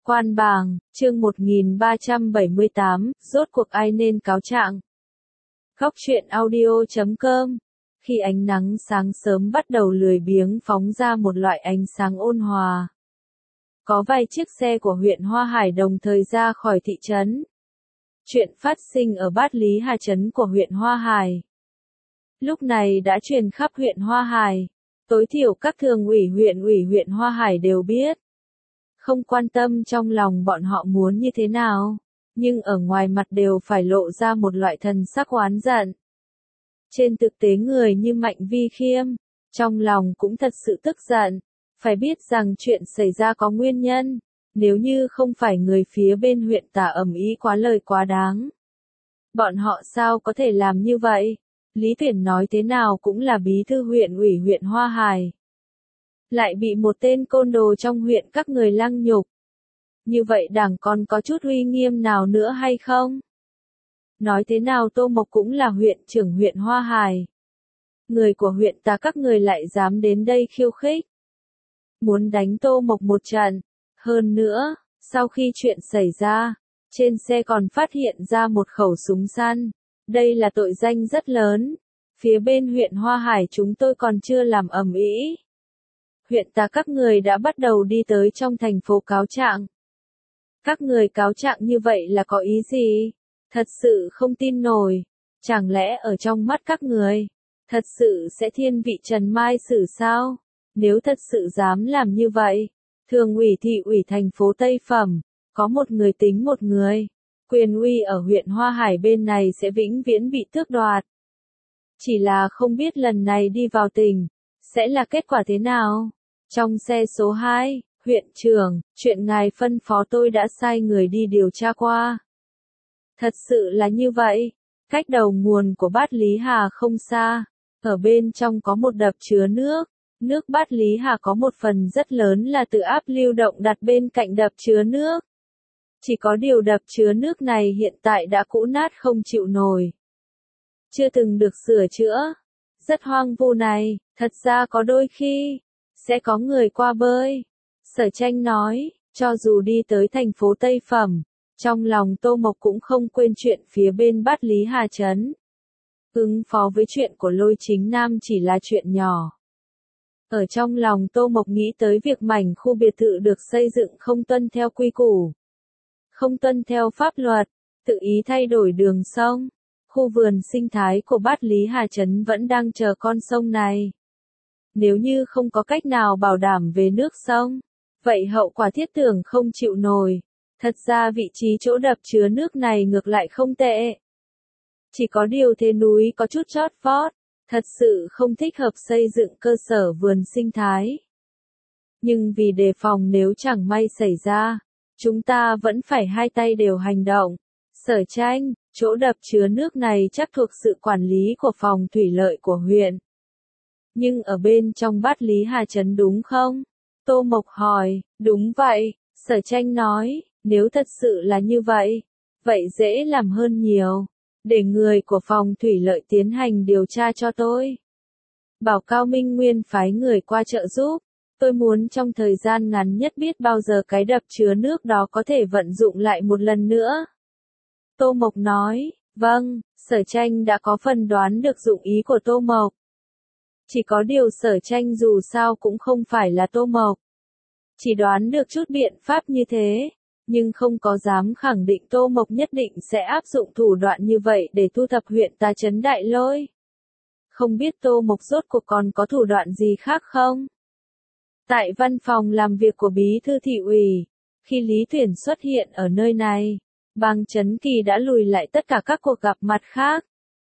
Quan bàng, chương 1378, rốt cuộc ai nên cáo trạng. Góc truyện audio.com. Khi ánh nắng sáng sớm bắt đầu lười biếng phóng ra một loại ánh sáng ôn hòa. Có vài chiếc xe của huyện Hoa Hải đồng thời ra khỏi thị trấn. Chuyện phát sinh ở Bát Lý Hà trấn của huyện Hoa Hải. Lúc này đã truyền khắp huyện Hoa Hải. Tối thiểu các thường ủy huyện Hoa Hải đều biết. Không quan tâm trong lòng bọn họ muốn như thế nào, nhưng ở ngoài mặt đều phải lộ ra một loại thần sắc oán giận. Trên thực tế người như Mạnh Vi Khiêm, trong lòng cũng thật sự tức giận, phải biết rằng chuyện xảy ra có nguyên nhân, nếu như không phải người phía bên huyện tả ầm ĩ quá lời quá đáng. Bọn họ sao có thể làm như vậy? Lý Tuyển nói thế nào cũng là bí thư huyện ủy huyện Hoa Hải. Lại bị một tên côn đồ trong huyện các người lăng nhục. Như vậy đảng còn có chút uy nghiêm nào nữa hay không? Nói thế nào Tô Mộc cũng là huyện trưởng huyện Hoa Hải. Người của huyện ta các người lại dám đến đây khiêu khích. Muốn đánh Tô Mộc một trận. Hơn nữa, sau khi chuyện xảy ra, trên xe còn phát hiện ra một khẩu súng săn. Đây là tội danh rất lớn. Phía bên huyện Hoa Hải chúng tôi còn chưa làm ầm ĩ. Huyện ta các người đã bắt đầu đi tới trong thành phố cáo trạng. Các người cáo trạng như vậy là có ý gì? Thật sự không tin nổi. Chẳng lẽ ở trong mắt các người, thật sự sẽ thiên vị Trần Mai Sử sao? Nếu thật sự dám làm như vậy, thường ủy thị ủy thành phố Tây Phẩm, có một người tính một người. Quyền uy ở huyện Hoa Hải bên này sẽ vĩnh viễn bị tước đoạt. Chỉ là không biết lần này đi vào tỉnh, sẽ là kết quả thế nào? Trong xe số 2, huyện trưởng, chuyện ngài phân phó tôi đã sai người đi điều tra qua. Thật sự là như vậy, cách đầu nguồn của Bát Lý Hà không xa, ở bên trong có một đập chứa nước. Nước Bát Lý Hà có một phần rất lớn là tự áp lưu động đặt bên cạnh đập chứa nước. Chỉ có điều đập chứa nước này hiện tại đã cũ nát không chịu nổi. Chưa từng được sửa chữa. Rất hoang vu này, thật ra có đôi khi sẽ có người qua bơi. Sở Tranh nói, cho dù đi tới thành phố Tây Phẩm, trong lòng Tô Mộc cũng không quên chuyện phía bên Bát Lý Hà trấn. Ứng phó với chuyện của Lôi Chính Nam chỉ là chuyện nhỏ. Ở trong lòng Tô Mộc nghĩ tới việc mảnh khu biệt thự được xây dựng không tuân theo quy củ, không tuân theo pháp luật, tự ý thay đổi đường sông. Khu vườn sinh thái của Bát Lý Hà trấn vẫn đang chờ con sông này. Nếu như không có cách nào bảo đảm về nước sông, vậy hậu quả thiết tưởng không chịu nổi. Thật ra vị trí chỗ đập chứa nước này ngược lại không tệ. Chỉ có điều thế núi có chút chót vót, thật sự không thích hợp xây dựng cơ sở vườn sinh thái. Nhưng vì đề phòng nếu chẳng may xảy ra, chúng ta vẫn phải hai tay đều hành động. Sở Tranh, chỗ đập chứa nước này chắc thuộc sự quản lý của phòng thủy lợi của huyện. Nhưng ở bên trong Bát Lý Hà trấn đúng không? Tô Mộc hỏi, đúng vậy, Sở Tranh nói, nếu thật sự là như vậy, vậy dễ làm hơn nhiều. Để người của phòng thủy lợi tiến hành điều tra cho tôi. Bảo Cao Minh Nguyên phái người qua trợ giúp. Tôi muốn trong thời gian ngắn nhất biết bao giờ cái đập chứa nước đó có thể vận dụng lại một lần nữa. Tô Mộc nói, vâng, Sở Tranh đã có phần đoán được dụng ý của Tô Mộc. Chỉ có điều Sở Tranh dù sao cũng không phải là Tô Mộc. Chỉ đoán được chút biện pháp như thế, nhưng không có dám khẳng định Tô Mộc nhất định sẽ áp dụng thủ đoạn như vậy để thu thập huyện ta trấn Đại Lôi. Không biết Tô Mộc rốt cuộc còn có thủ đoạn gì khác không? Tại văn phòng làm việc của bí thư thị ủy, khi Lý Tuyển xuất hiện ở nơi này, Bàng Chấn Kỳ đã lùi lại tất cả các cuộc gặp mặt khác.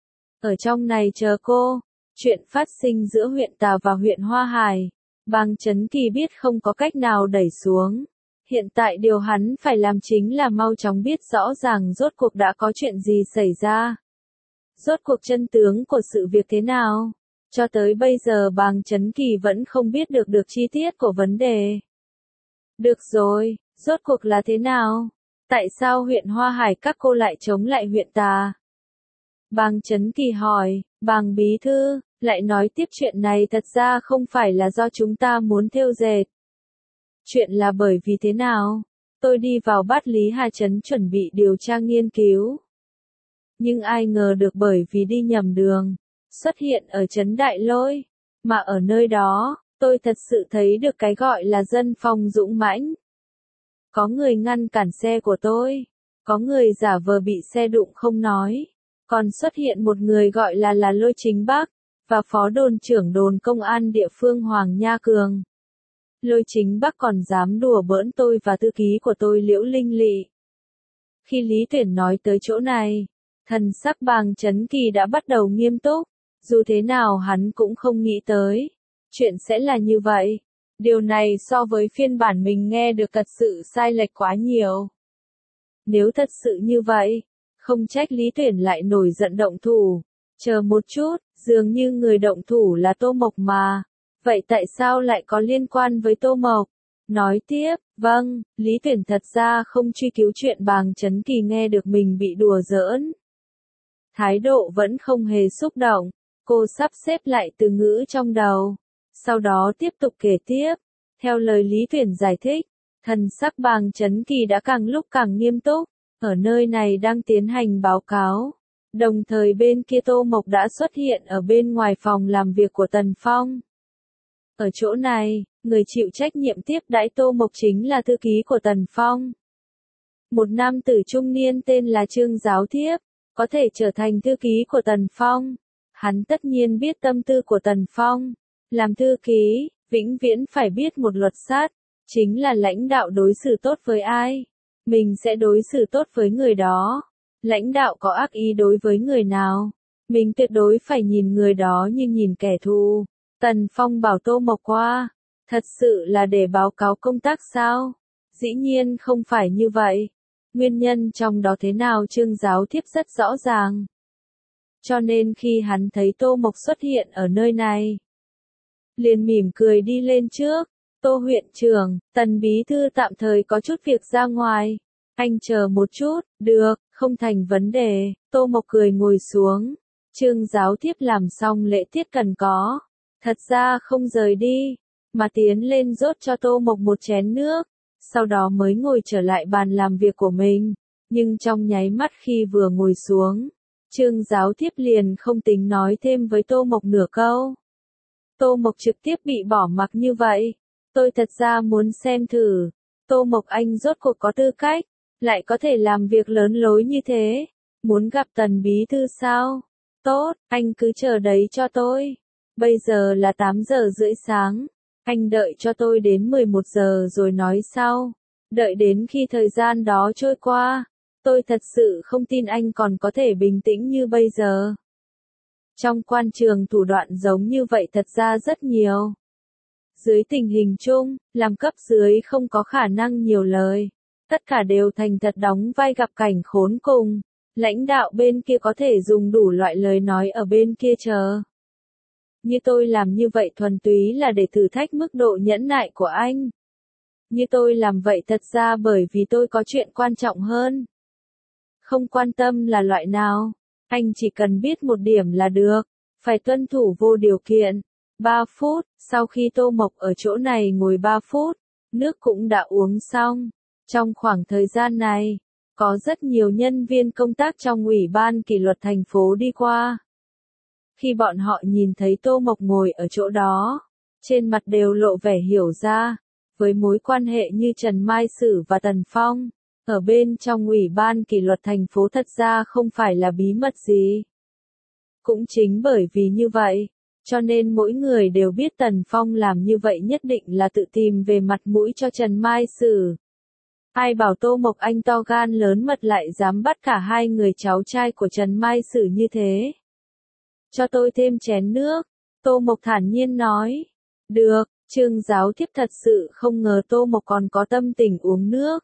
Ở trong này chờ cô, chuyện phát sinh giữa huyện ta và huyện Hoa Hải, Bàng Chấn Kỳ biết không có cách nào đẩy xuống. Hiện tại điều hắn phải làm chính là mau chóng biết rõ ràng rốt cuộc đã có chuyện gì xảy ra. Rốt cuộc chân tướng của sự việc thế nào? Cho tới bây giờ Bàng Chấn Kỳ vẫn không biết được chi tiết của vấn đề. Được rồi, rốt cuộc là thế nào? Tại sao huyện Hoa Hải các cô lại chống lại huyện ta? Bàng Chấn Kỳ hỏi, Bàng bí thư, lại nói tiếp chuyện này thật ra không phải là do chúng ta muốn thêu dệt. Chuyện là bởi vì thế nào? tôi đi vào Bát Lý Hà Trấn chuẩn bị điều tra nghiên cứu. Nhưng ai ngờ được bởi vì đi nhầm đường, xuất hiện ở trấn Đại Lôi, mà ở nơi đó, tôi thật sự thấy được cái gọi là dân phong dũng mãnh. Có người ngăn cản xe của tôi, có người giả vờ bị xe đụng không nói, còn xuất hiện một người gọi là Lôi Chính Bắc, và phó đồn trưởng đồn công an địa phương Hoàng Nha Cường. Lôi Chính Bắc còn dám đùa bỡn tôi và thư ký của tôi Liễu Linh Lị. Khi Lý Tuyển nói tới chỗ này, thần sắc Bàng Chấn Kỳ đã bắt đầu nghiêm túc, dù thế nào hắn cũng không nghĩ tới. Chuyện sẽ là như vậy. Điều này so với phiên bản mình nghe được thật sự sai lệch quá nhiều. Nếu thật sự như vậy, không trách Lý Tuyển lại nổi giận động thủ. Chờ một chút, dường như người động thủ là Tô Mộc mà. Vậy tại sao lại có liên quan với Tô Mộc? Nói tiếp, vâng, Lý Tuyển thật ra không truy cứu chuyện Bàng Chấn Kỳ nghe được mình bị đùa giỡn. Thái độ vẫn không hề xúc động, cô sắp xếp lại từ ngữ trong đầu. Sau đó tiếp tục kể tiếp, theo lời Lý Tuyển giải thích, thần sắc Bàng Chấn Kỳ đã càng lúc càng nghiêm túc, ở nơi này đang tiến hành báo cáo. Đồng thời bên kia Tô Mộc đã xuất hiện ở bên ngoài phòng làm việc của Tần Phong. Ở chỗ này, người chịu trách nhiệm tiếp đãi Tô Mộc chính là thư ký của Tần Phong. Một nam tử trung niên tên là Trương Giáo Thiếp, có thể trở thành thư ký của Tần Phong. Hắn tất nhiên biết tâm tư của Tần Phong. Làm thư ký, vĩnh viễn phải biết một luật sát, chính là lãnh đạo đối xử tốt với ai, mình sẽ đối xử tốt với người đó. Lãnh đạo có ác ý đối với người nào, mình tuyệt đối phải nhìn người đó như nhìn kẻ thù. Tần Phong bảo Tô Mộc qua, thật sự là để báo cáo công tác sao? Dĩ nhiên không phải như vậy. Nguyên nhân trong đó thế nào Trương Giáo Thiếp rất rõ ràng. Cho nên khi hắn thấy Tô Mộc xuất hiện ở nơi này, liền mỉm cười đi lên trước. Tô huyện trưởng, Tần bí thư tạm thời có chút việc ra ngoài. Anh chờ một chút, được, không thành vấn đề. Tô Mộc cười ngồi xuống. Trương Giáo Thiếp làm xong lễ tiết cần có. Thật ra không rời đi, mà tiến lên rót cho Tô Mộc một chén nước. Sau đó mới ngồi trở lại bàn làm việc của mình. Nhưng trong nháy mắt khi vừa ngồi xuống, Trương Giáo Thiếp liền không tính nói thêm với Tô Mộc nửa câu. Tô Mộc trực tiếp bị bỏ mặc như vậy. Tôi thật ra muốn xem thử, Tô Mộc anh rốt cuộc có tư cách, lại có thể làm việc lớn lối như thế. Muốn gặp Tần bí thư sao? Tốt, anh cứ chờ đấy cho tôi. Bây giờ là 8 giờ rưỡi sáng. Anh đợi cho tôi đến 11 giờ rồi nói sau. Đợi đến khi thời gian đó trôi qua, tôi thật sự không tin anh còn có thể bình tĩnh như bây giờ. Trong quan trường thủ đoạn giống như vậy thật ra rất nhiều. Dưới tình hình chung, làm cấp dưới không có khả năng nhiều lời. Tất cả đều thành thật đóng vai gặp cảnh khốn cùng. Lãnh đạo bên kia có thể dùng đủ loại lời nói ở bên kia chờ. Như tôi làm như vậy thuần túy là để thử thách mức độ nhẫn nại của anh. Như tôi làm vậy thật ra bởi vì tôi có chuyện quan trọng hơn. Không quan tâm là loại nào, anh chỉ cần biết một điểm là được, phải tuân thủ vô điều kiện. 3 phút, sau khi Tô Mộc ở chỗ này ngồi 3 phút, nước cũng đã uống xong. Trong khoảng thời gian này, có rất nhiều nhân viên công tác trong Ủy ban kỷ luật thành phố đi qua. Khi bọn họ nhìn thấy Tô Mộc ngồi ở chỗ đó, trên mặt đều lộ vẻ hiểu ra, với mối quan hệ như Trần Mai Sử và Tần Phong, ở bên trong Ủy ban kỷ luật thành phố thật ra không phải là bí mật gì. Cũng chính bởi vì như vậy, cho nên mỗi người đều biết Tần Phong làm như vậy nhất định là tự tìm về mặt mũi cho Trần Mai Sử. Ai bảo Tô Mộc anh to gan lớn mật lại dám bắt cả hai người cháu trai của Trần Mai Sử như thế. Cho tôi thêm chén nước, Tô Mộc thản nhiên nói. Được, Trương Giáo Thiếp thật sự không ngờ Tô Mộc còn có tâm tình uống nước.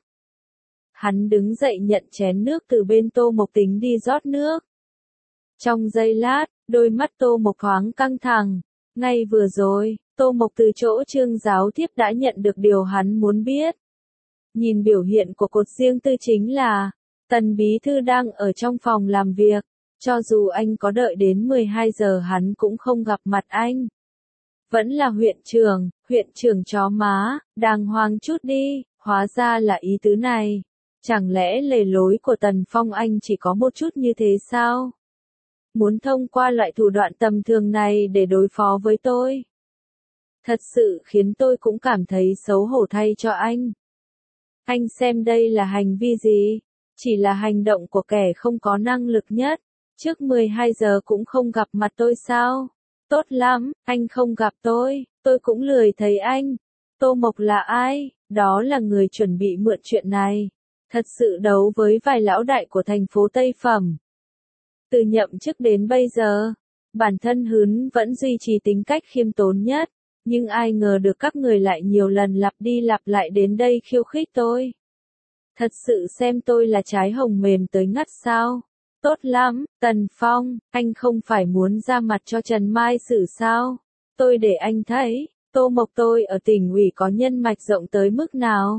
Hắn đứng dậy nhận chén nước từ bên Tô Mộc tính đi rót nước. Trong giây lát, đôi mắt Tô Mộc thoáng căng thẳng. Ngay vừa rồi, Tô Mộc từ chỗ Trương Giáo Thiếp đã nhận được điều hắn muốn biết. Nhìn biểu hiện của cột riêng tư chính là, Tần bí thư đang ở trong phòng làm việc. Cho dù anh có đợi đến 12 giờ hắn cũng không gặp mặt anh. Vẫn là huyện trưởng chó má, đàng hoàng chút đi, Hóa ra là ý tứ này. Chẳng lẽ lề lối của Tần Phong anh chỉ có một chút như thế sao? Muốn thông qua loại thủ đoạn tầm thường này để đối phó với tôi? Thật sự khiến tôi cũng cảm thấy xấu hổ thay cho anh. Anh xem đây là hành vi gì? Chỉ là hành động của kẻ không có năng lực nhất. Trước 12 giờ cũng không gặp mặt tôi sao? Tốt lắm, anh không gặp tôi cũng lười thấy anh. Tô Mộc là ai? Đó là người chuẩn bị mượn chuyện này. Thật sự đấu với vài lão đại của thành phố Tây Phẩm. Từ nhậm chức đến bây giờ, bản thân Hướn vẫn duy trì tính cách khiêm tốn nhất. Nhưng ai ngờ được các người lại nhiều lần lặp đi lặp lại đến đây khiêu khích tôi. Thật sự xem tôi là trái hồng mềm tới ngắt sao? Tốt lắm, Tần Phong, anh không phải muốn ra mặt cho Trần Mai Sử sao? Tôi để anh thấy, Tô Mộc tôi ở tỉnh ủy có nhân mạch rộng tới mức nào?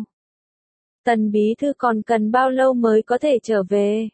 Tần bí thư còn cần bao lâu mới có thể trở về?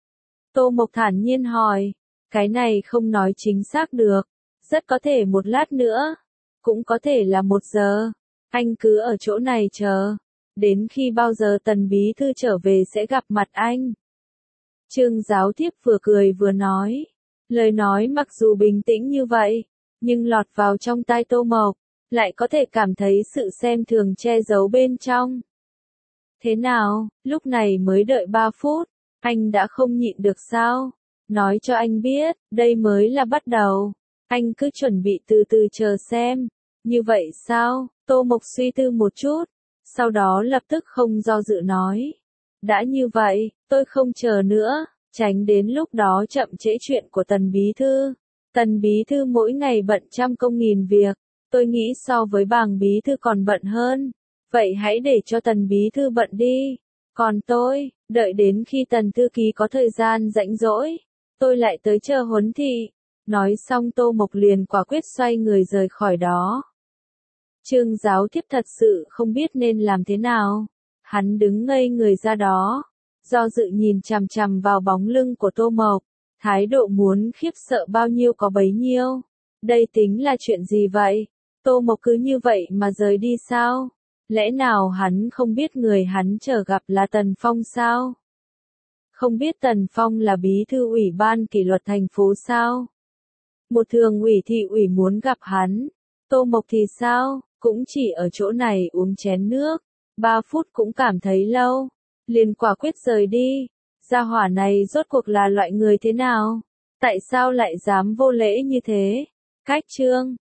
Tô Mộc thản nhiên hỏi, cái này không nói chính xác được, rất có thể một lát nữa, cũng có thể là 1 giờ, anh cứ ở chỗ này chờ, đến khi bao giờ Tần bí thư trở về sẽ gặp mặt anh. Trương giáo thiếp vừa cười vừa nói, lời nói mặc dù bình tĩnh như vậy, nhưng lọt vào trong tai Tô Mộc, lại có thể cảm thấy sự xem thường che giấu bên trong. Thế nào, lúc này mới đợi 3 phút, anh đã không nhịn được sao? Nói cho anh biết, đây mới là bắt đầu. Anh cứ chuẩn bị từ từ chờ xem. Như vậy sao? Tô Mộc suy tư một chút, sau đó lập tức không do dự nói. Đã như vậy, tôi không chờ nữa, tránh đến lúc đó chậm trễ chuyện của Tần bí thư. Tần bí thư mỗi ngày bận trăm công nghìn việc, tôi nghĩ so với Bàng bí thư còn bận hơn. Vậy hãy để cho Tần bí thư bận đi. Còn tôi, đợi đến khi Tần thư ký có thời gian rảnh rỗi, tôi lại tới chờ huấn thị. Nói xong Tô Mộc liền quả quyết xoay người rời khỏi đó. Trương giáo thiếp thật sự không biết nên làm thế nào. Hắn đứng ngây người ra đó, do dự nhìn chằm chằm vào bóng lưng của Tô Mộc, thái độ muốn khiếp sợ bao nhiêu có bấy nhiêu. Đây tính là chuyện gì vậy? Tô Mộc cứ như vậy mà rời đi sao? Lẽ nào hắn không biết người hắn chờ gặp là Tần Phong sao? Không biết Tần Phong là bí thư ủy ban kỷ luật thành phố sao? Một thường ủy thị ủy muốn gặp hắn. Tô Mộc thì sao? Cũng chỉ ở chỗ này uống chén nước. 3 phút cũng cảm thấy lâu. Liền quả quyết rời đi. Gia hỏa này rốt cuộc là loại người thế nào? Tại sao lại dám vô lễ như thế? Cách chương